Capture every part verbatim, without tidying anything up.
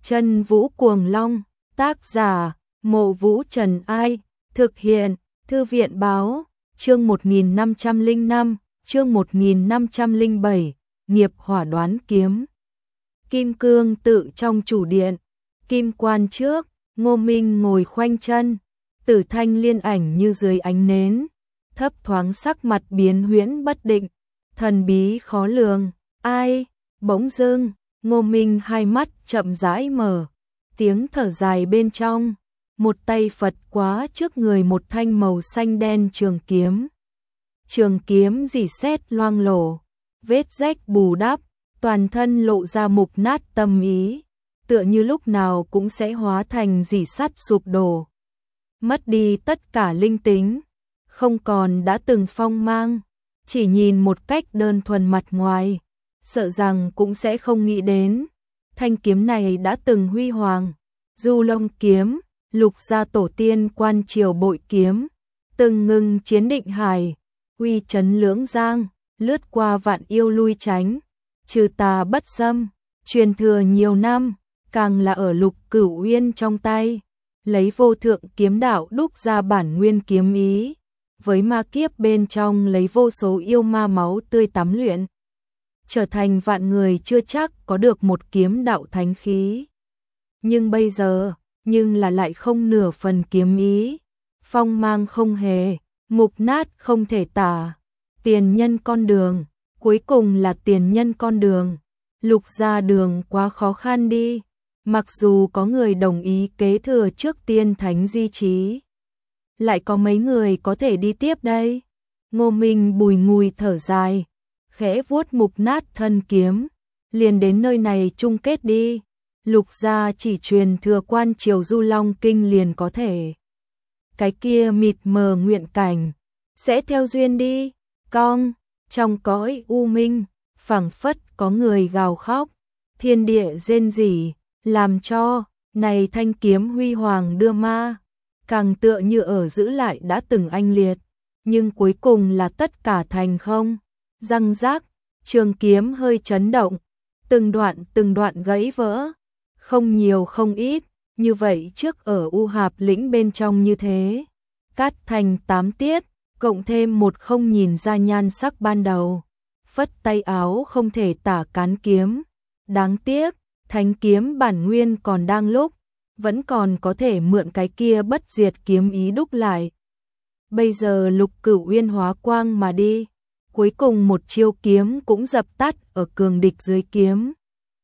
Chân Vũ Cuồng Long, tác giả, Mộ Vũ Trần Ai, thực hiện, Thư viện Báo, chương một nghìn năm trăm lẻ năm, chương một nghìn năm trăm lẻ bảy, nghiệp hỏa đoán kiếm. Kim cương tự trong chủ điện, kim quan trước, Ngô Minh ngồi khoanh chân, Tử Thanh liên ảnh như dưới ánh nến, thấp thoáng sắc mặt biến huyễn bất định, thần bí khó lường. Ai? Bỗng dưng, Ngô Minh hai mắt chậm rãi mở, tiếng thở dài bên trong, một tay Phật quá trước người một thanh màu xanh đen trường kiếm. Trường kiếm rỉ sét loang lổ, vết rách bù đắp, toàn thân lộ ra mục nát tâm ý, tựa như lúc nào cũng sẽ hóa thành rỉ sắt sụp đổ. Mất đi tất cả linh tính, không còn đã từng phong mang, chỉ nhìn một cách đơn thuần mặt ngoài, sợ rằng cũng sẽ không nghĩ đến. Thanh kiếm này đã từng huy hoàng, Du Long kiếm, Lục gia tổ tiên quan triều bội kiếm, từng ngừng chiến định hải, uy chấn lưỡng giang, lướt qua vạn yêu lui tránh, trừ tà bất xâm, truyền thừa nhiều năm, càng là ở Lục Cửu Uyên trong tay, lấy vô thượng kiếm đạo đúc ra bản nguyên kiếm ý, với ma kiếp bên trong lấy vô số yêu ma máu tươi tắm luyện, trở thành vạn người chưa chắc có được một kiếm đạo thánh khí. Nhưng bây giờ, nhưng là lại không nửa phần kiếm ý, phong mang không hề, mục nát không thể tả. Tiền nhân con đường, cuối cùng là tiền nhân con đường. Lục gia đường quá khó khăn đi, mặc dù có người đồng ý kế thừa trước tiên thánh di chí, lại có mấy người có thể đi tiếp đây? Ngô Minh bùi ngùi thở dài, khẽ vuốt mục nát thân kiếm, liền đến nơi này chung kết đi. Lục gia chỉ truyền thừa quan triều Du Long kinh liền có thể. Cái kia mịt mờ nguyện cảnh, sẽ theo duyên đi. Cong, trong cõi u minh, phảng phất có người gào khóc, thiên địa rên rỉ, làm cho này thanh kiếm huy hoàng đưa ma, càng tựa như ở giữ lại đã từng anh liệt, nhưng cuối cùng là tất cả thành không. Răng rác, trường kiếm hơi chấn động, từng đoạn từng đoạn gãy vỡ, không nhiều không ít, như vậy trước ở U Hạp lĩnh bên trong như thế, cắt thành tám tiết, cộng thêm một không nhìn ra nhan sắc ban đầu, phất tay áo không thể tả cán kiếm. Đáng tiếc, thánh kiếm bản nguyên còn đang lúc, vẫn còn có thể mượn cái kia bất diệt kiếm ý đúc lại. Bây giờ Lục Cửu Uyên hóa quang mà đi, cuối cùng một chiêu kiếm cũng dập tắt ở cường địch dưới kiếm.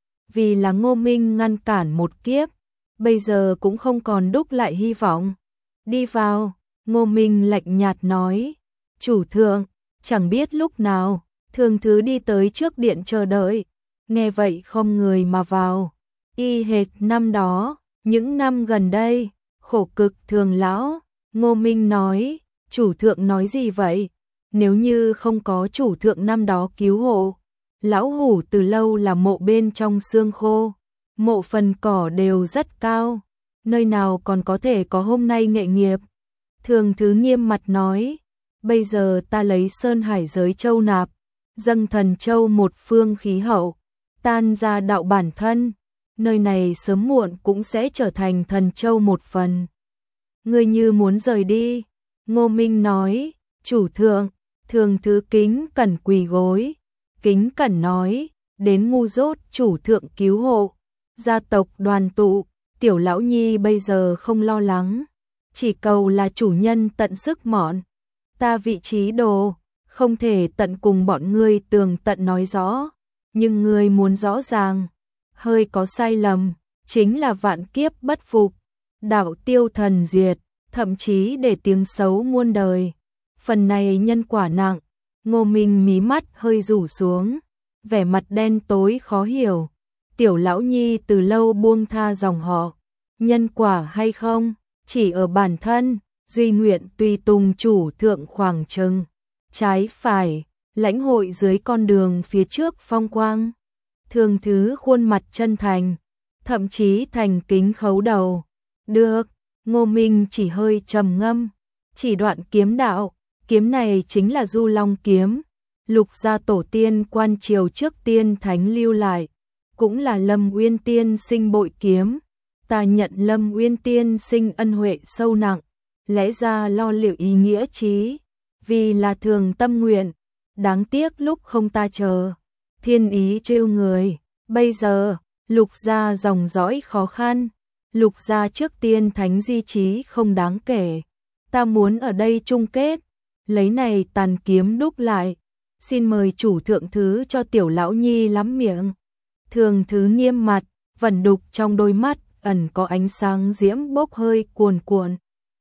Vì là Ngô Minh ngăn cản một kiếp, bây giờ cũng không còn đúc lại hy vọng. Đi vào, Ngô Minh lạnh nhạt nói, chủ thượng, chẳng biết lúc nào, Thường Thứ đi tới trước điện chờ đợi, nghe vậy không người mà vào. Y hệt năm đó, những năm gần đây, khổ cực Thường lão. Ngô Minh nói, chủ thượng nói gì vậy? Nếu như không có chủ thượng năm đó cứu hộ, lão hủ từ lâu là mộ bên trong xương khô, mộ phần cỏ đều rất cao, nơi nào còn có thể có hôm nay nghệ nghiệp. Thường Thứ nghiêm mặt nói, bây giờ ta lấy Sơn Hải giới châu nạp, dâng thần châu một phương khí hậu, tan ra đạo bản thân, nơi này sớm muộn cũng sẽ trở thành thần châu một phần. Ngươi như muốn rời đi? Ngô Minh nói, chủ thượng. Thường Thứ kính cẩn quỳ gối, kính cẩn nói, đến ngu dốt chủ thượng cứu hộ, gia tộc đoàn tụ, tiểu lão nhi bây giờ không lo lắng, chỉ cầu là chủ nhân tận sức mọn. Ta vị trí đồ, không thể tận cùng bọn ngươi tường tận nói rõ, nhưng ngươi muốn rõ ràng, hơi có sai lầm, chính là vạn kiếp bất phục, đạo tiêu thần diệt, thậm chí để tiếng xấu muôn đời. Phần này nhân quả nặng. Ngô Minh mí mắt hơi rủ xuống, vẻ mặt đen tối khó hiểu. Tiểu lão nhi từ lâu buông tha dòng họ, nhân quả hay không, chỉ ở bản thân, duy nguyện tùy tùng chủ thượng khoảng chừng, trái phải, lãnh hội dưới con đường phía trước phong quang. Thường Thứ khuôn mặt chân thành, thậm chí thành kính khấu đầu. Được, Ngô Minh chỉ hơi trầm ngâm, chỉ đoạn kiếm đạo. Kiếm này chính là Du Long kiếm, Lục gia tổ tiên quan triều trước tiên thánh lưu lại, cũng là Lâm Uyên tiên sinh bội kiếm. Ta nhận Lâm Uyên tiên sinh ân huệ sâu nặng, lẽ ra lo liệu ý nghĩa chí, vì là thường tâm nguyện, đáng tiếc lúc không ta chờ, thiên ý trêu người. Bây giờ, Lục gia dòng dõi khó khăn, Lục gia trước tiên thánh di chí không đáng kể, ta muốn ở đây chung kết, lấy này tàn kiếm đúc lại, xin mời chủ thượng thứ cho tiểu lão nhi lắm miệng. Thường thứ nghiêm mặt, vẩn đục trong đôi mắt, ẩn có ánh sáng diễm bốc hơi cuồn cuộn.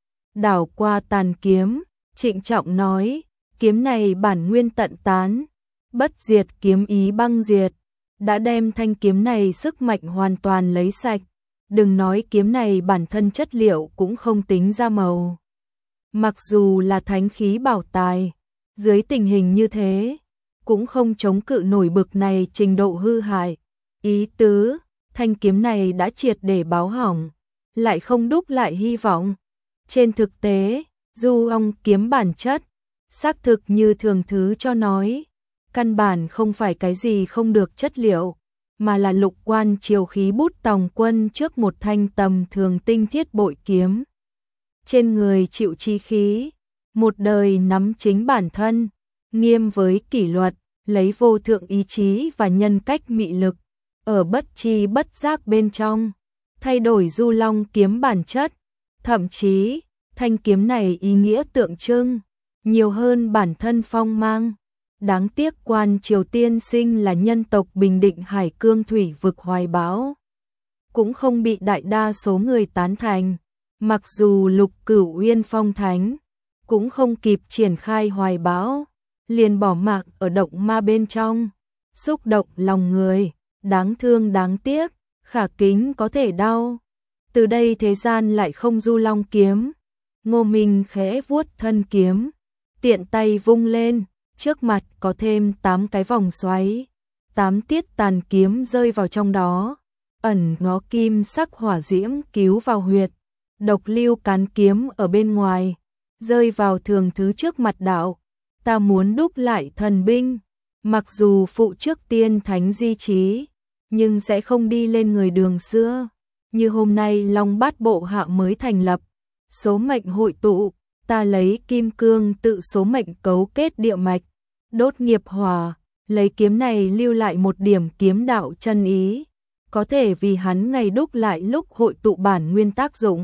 Đảo qua tàn kiếm, trịnh trọng nói, kiếm này bản nguyên tận tán, bất diệt kiếm ý băng diệt, đã đem thanh kiếm này sức mạnh hoàn toàn lấy sạch, đừng nói kiếm này bản thân chất liệu cũng không tính ra màu. Mặc dù là thánh khí bảo tài, dưới tình hình như thế, cũng không chống cự nổi bực này trình độ hư hại. Ý tứ, thanh kiếm này đã triệt để báo hỏng, lại không đúc lại hy vọng. Trên thực tế, du ong kiếm bản chất, xác thực như thường thứ cho nói, căn bản không phải cái gì không được chất liệu, mà là lục quan triều khí bút tòng quân trước một thanh tầm thường tinh thiết bội kiếm. Trên người chịu chi khí, một đời nắm chính bản thân, nghiêm với kỷ luật, lấy vô thượng ý chí và nhân cách mị lực, ở bất chi bất giác bên trong, thay đổi du long kiếm bản chất, thậm chí, thanh kiếm này ý nghĩa tượng trưng, nhiều hơn bản thân phong mang. Đáng tiếc quan triều tiên sinh là nhân tộc Bình Định Hải Cương thủy vực hoài bão, cũng không bị đại đa số người tán thành, mặc dù Lục Cửu Uyên phong thánh, cũng không kịp triển khai hoài bão, liền bỏ mạng ở động ma bên trong, xúc động lòng người, đáng thương đáng tiếc, khả kính có thể đau. Từ đây thế gian lại không du long kiếm. Ngô Minh khẽ vuốt thân kiếm, tiện tay vung lên, trước mặt có thêm tám cái vòng xoáy, tám tiết tàn kiếm rơi vào trong đó, ẩn nó kim sắc hỏa diễm cứu vào huyệt, độc lưu cán kiếm ở bên ngoài, rơi vào thường thứ trước mặt đạo. Ta muốn đúc lại thần binh, mặc dù phụ trước tiên thánh di chí, nhưng sẽ không đi lên người đường xưa. Như hôm nay Long Bát Bộ hạ mới thành lập, số mệnh hội tụ, ta lấy kim cương tự số mệnh cấu kết địa mạch, đốt nghiệp hỏa, lấy kiếm này lưu lại một điểm kiếm đạo chân ý, có thể vì hắn ngày đúc lại lúc hội tụ bản nguyên tác dụng.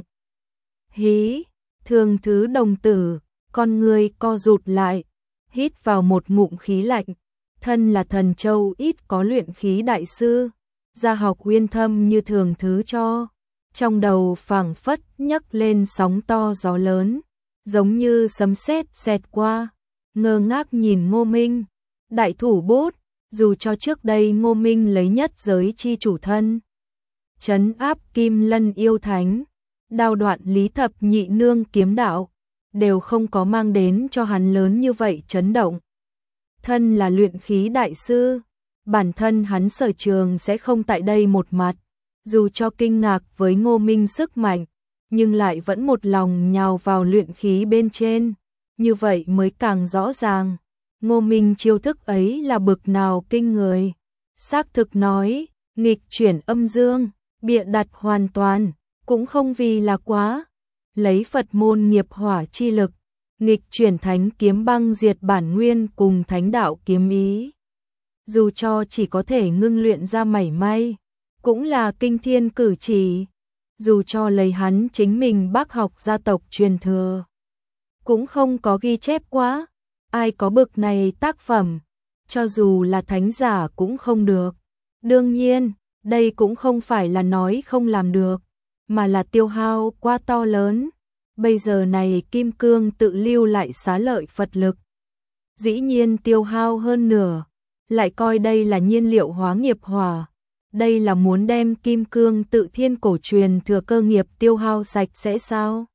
Hí, thường thứ đồng tử, con người co rụt lại, hít vào một ngụm khí lạnh, thân là thần châu ít có luyện khí đại sư, gia học uyên thâm như thường thứ cho, trong đầu phảng phất nhấc lên sóng to gió lớn, giống như sấm sét xẹt qua, ngơ ngác nhìn Ngô Minh, đại thủ bút, dù cho trước đây Ngô Minh lấy nhất giới chi chủ thân, trấn áp Kim Lân yêu thánh, đao đoạn Lý Thập Nhị Nương kiếm đạo, đều không có mang đến cho hắn lớn như vậy chấn động. Thân là luyện khí đại sư, bản thân hắn sở trường sẽ không tại đây một mặt, dù cho kinh ngạc với Ngô Minh sức mạnh, nhưng lại vẫn một lòng nhào vào luyện khí bên trên, như vậy mới càng rõ ràng, Ngô Minh chiêu thức ấy là bực nào kinh người. Xác thực nói, nghịch chuyển âm dương, bịa đặt hoàn toàn, cũng không vì là quá, lấy Phật môn nghiệp hỏa chi lực, nghịch chuyển thánh kiếm băng diệt bản nguyên cùng thánh đạo kiếm ý. Dù cho chỉ có thể ngưng luyện ra mảy may, cũng là kinh thiên cử chỉ, dù cho lấy hắn chính mình bác học gia tộc truyền thừa, cũng không có ghi chép quá, ai có bực này tác phẩm, cho dù là thánh giả cũng không được. Đương nhiên, đây cũng không phải là nói không làm được, mà là tiêu hao quá to lớn. Bây giờ này kim cương tự lưu lại xá lợi Phật lực, dĩ nhiên tiêu hao hơn nửa, lại coi đây là nhiên liệu hóa nghiệp hỏa. Đây là muốn đem kim cương tự thiên cổ truyền thừa cơ nghiệp tiêu hao sạch sẽ sao?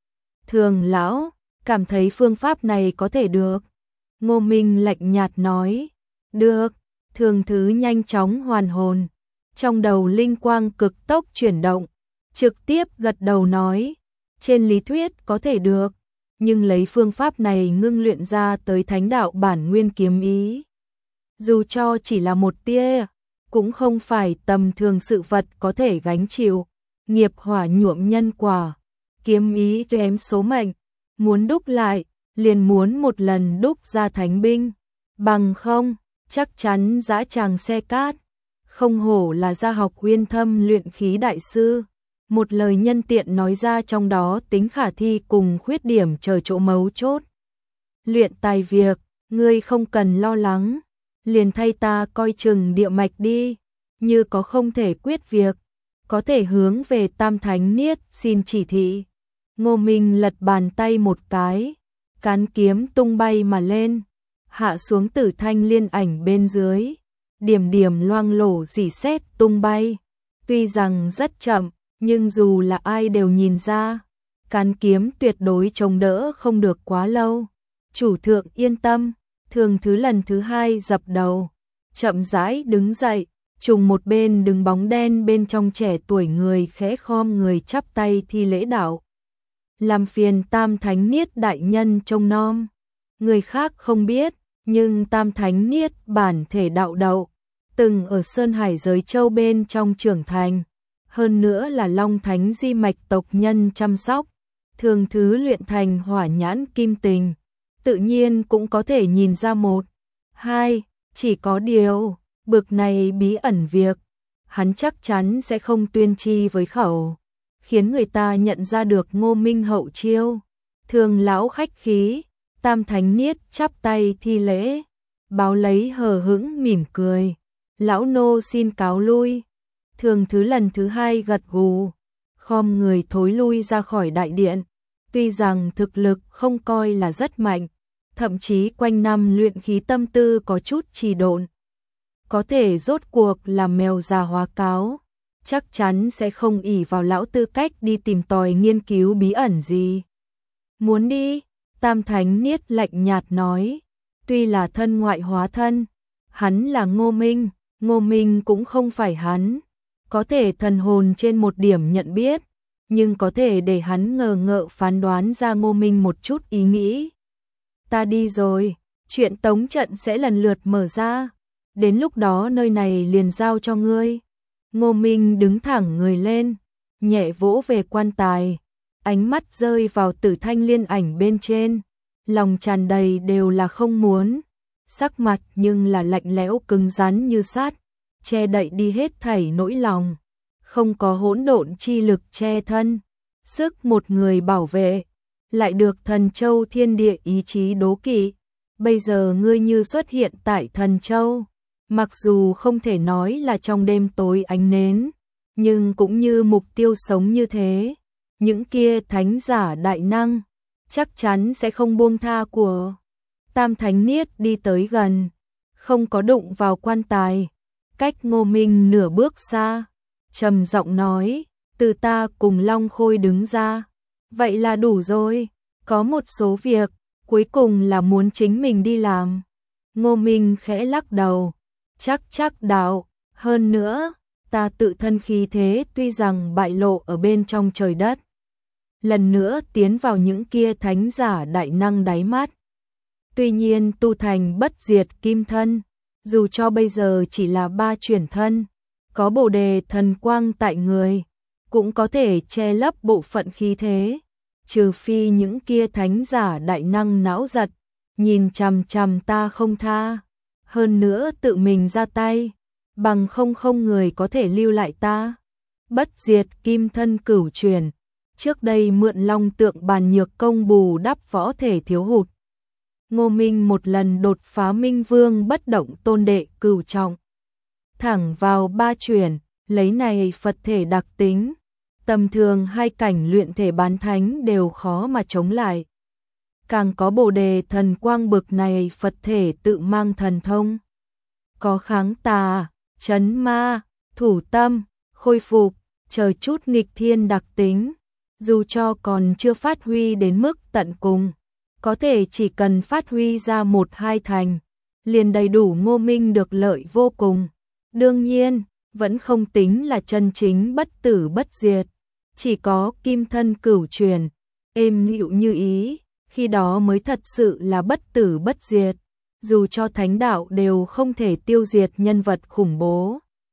Thường lão, cảm thấy phương pháp này có thể được. Ngô Minh lạnh nhạt nói, được. Thường thứ nhanh chóng hoàn hồn, trong đầu linh quang cực tốc chuyển động, trực tiếp gật đầu nói, trên lý thuyết có thể được, nhưng lấy phương pháp này ngưng luyện ra tới thánh đạo bản nguyên kiếm ý, dù cho chỉ là một tia, cũng không phải tầm thường sự vật có thể gánh chịu. Nghiệp hỏa nhuộm nhân quả, kiếm ý chém số mệnh, muốn đúc lại, liền muốn một lần đúc ra thánh binh, bằng không, chắc chắn dã tràng xe cát. Không hổ là gia học uyên thâm luyện khí đại sư, một lời nhân tiện nói ra trong đó tính khả thi cùng khuyết điểm chờ chỗ mấu chốt. Luyện tài việc, ngươi không cần lo lắng, liền thay ta coi chừng địa mạch đi, như có không thể quyết việc, có thể hướng về Tam Thánh Niết xin chỉ thị. Ngô Minh lật bàn tay một cái, cán kiếm tung bay mà lên, hạ xuống Tử Thanh Liên ảnh bên dưới, điểm điểm loang lổ rỉ sét tung bay. Tuy rằng rất chậm, nhưng dù là ai đều nhìn ra, cán kiếm tuyệt đối chống đỡ không được quá lâu. Chủ thượng yên tâm, Thường Thứ lần thứ hai dập đầu, chậm rãi đứng dậy, trùng một bên đứng bóng đen bên trong trẻ tuổi người khẽ khom người chắp tay thi lễ đạo. Làm phiền Tam Thánh Niết đại nhân trông nom. Người khác không biết, nhưng Tam Thánh Niết bản thể đạo đậu, từng ở Sơn Hải giới châu bên trong trưởng thành, hơn nữa là Long Thánh di mạch tộc nhân chăm sóc, Thường Thứ luyện thành hỏa nhãn kim tình, tự nhiên cũng có thể nhìn ra một, hai, chỉ có điều, bực này bí ẩn việc, hắn chắc chắn sẽ không tuyên chi với khẩu, khiến người ta nhận ra được Ngô Minh hậu chiêu. Thường lão khách khí, Tam Thánh Niết chắp tay thi lễ, báo lấy hờ hững mỉm cười, lão nô xin cáo lui. Thường Thứ lần thứ hai gật gù, khom người thối lui ra khỏi đại điện, tuy rằng thực lực không coi là rất mạnh, thậm chí quanh năm luyện khí tâm tư có chút trì độn, có thể rốt cuộc là mèo già hóa cáo, chắc chắn sẽ không ỷ vào lão tư cách đi tìm tòi nghiên cứu bí ẩn gì. Muốn đi, Tam Thánh Niết lạnh nhạt nói, tuy là thân ngoại hóa thân, hắn là Ngô Minh, Ngô Minh cũng không phải hắn, có thể thần hồn trên một điểm nhận biết, nhưng có thể để hắn ngờ ngợ phán đoán ra Ngô Minh một chút ý nghĩ. Ta đi rồi, chuyện tống trận sẽ lần lượt mở ra, đến lúc đó nơi này liền giao cho ngươi. Ngô Minh đứng thẳng người lên, nhẹ vỗ về quan tài, ánh mắt rơi vào Tử Thanh Liên ảnh bên trên, lòng tràn đầy đều là không muốn, sắc mặt nhưng là lạnh lẽo cứng rắn như sắt, che đậy đi hết thảy nỗi lòng, không có hỗn độn chi lực che thân, sức một người bảo vệ, lại được Thần Châu thiên địa ý chí đố kỵ. Bây giờ ngươi như xuất hiện tại Thần Châu, mặc dù không thể nói là trong đêm tối ánh nến, nhưng cũng như mục tiêu sống như thế, những kia thánh giả đại năng chắc chắn sẽ không buông tha của. Tam Thánh Niết đi tới gần, không có đụng vào quan tài, cách Ngô Minh nửa bước xa, trầm giọng nói, từ ta cùng Long Khôi đứng ra, vậy là đủ rồi, có một số việc, cuối cùng là muốn chính mình đi làm. Ngô Minh khẽ lắc đầu, chắc chắc đạo, hơn nữa, ta tự thân khí thế tuy rằng bại lộ ở bên trong trời đất, lần nữa tiến vào những kia thánh giả đại năng đáy mắt. Tuy nhiên tu thành bất diệt kim thân, dù cho bây giờ chỉ là ba chuyển thân, có bồ đề thần quang tại người, cũng có thể che lấp bộ phận khí thế, trừ phi những kia thánh giả đại năng não giật, nhìn chằm chằm ta không tha, hơn nữa tự mình ra tay, bằng không không người có thể lưu lại ta. Bất diệt kim thân cửu truyền, trước đây mượn long tượng bàn nhược công bù đắp võ thể thiếu hụt. Ngô Minh một lần đột phá Minh Vương bất động tôn đệ cửu trọng, thẳng vào ba chuyển, lấy này Phật thể đặc tính, tầm thường hai cảnh luyện thể bán thánh đều khó mà chống lại. Càng có bồ đề thần quang bực này Phật thể tự mang thần thông, có kháng tà, trấn ma, thủ tâm, khôi phục, chờ chút nghịch thiên đặc tính, dù cho còn chưa phát huy đến mức tận cùng, có thể chỉ cần phát huy ra một hai thành, liền đầy đủ Ngô Minh được lợi vô cùng. Đương nhiên, vẫn không tính là chân chính bất tử bất diệt, chỉ có kim thân cửu truyền, êm dịu như ý, khi đó mới thật sự là bất tử bất diệt, dù cho thánh đạo đều không thể tiêu diệt nhân vật khủng bố.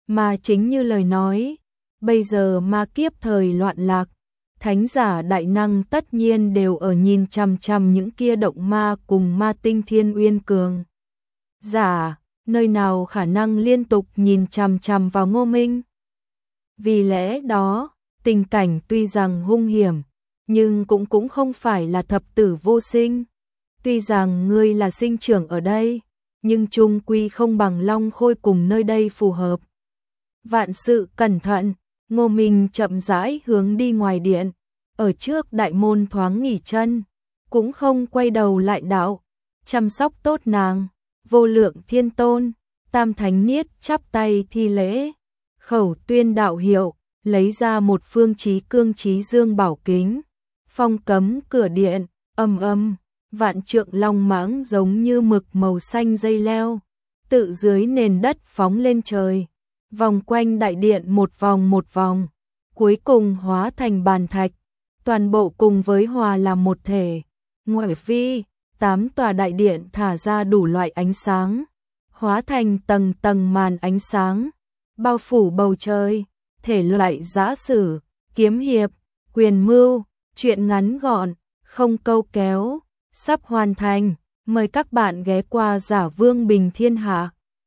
Mà chính như lời nói, bây giờ ma kiếp thời loạn lạc, thánh giả đại năng tất nhiên đều ở nhìn chằm chằm những kia động ma cùng ma tinh thiên uyên cường. Giả, nơi nào khả năng liên tục nhìn chằm chằm vào Ngô Minh. Vì lẽ đó, tình cảnh tuy rằng hung hiểm, nhưng cũng cũng không phải là thập tử vô sinh. Tuy rằng ngươi là sinh trưởng ở đây, nhưng chung quy không bằng Long Khôi cùng nơi đây phù hợp. Vạn sự cẩn thận, Ngô Minh chậm rãi hướng đi ngoài điện, ở trước đại môn thoáng nghỉ chân, cũng không quay đầu lại đạo, chăm sóc tốt nàng. Vô Lượng Thiên Tôn, Tam Thánh Niết chắp tay thi lễ, khẩu tuyên đạo hiệu, lấy ra một phương chí cương chí dương bảo kính, phong cấm cửa điện, âm âm, vạn trượng long mãng giống như mực màu xanh dây leo, tự dưới nền đất phóng lên trời, vòng quanh đại điện một vòng một vòng, cuối cùng hóa thành bàn thạch, toàn bộ cùng với hòa làm một thể. Ngoại vi, tám tòa đại điện thả ra đủ loại ánh sáng, hóa thành tầng tầng màn ánh sáng, bao phủ bầu trời, thể loại giã sử, kiếm hiệp, quyền mưu, truyện ngắn gọn, không câu kéo, sắp hoàn thành, mời các bạn ghé qua Giả Vương Bình Thiên Hạ.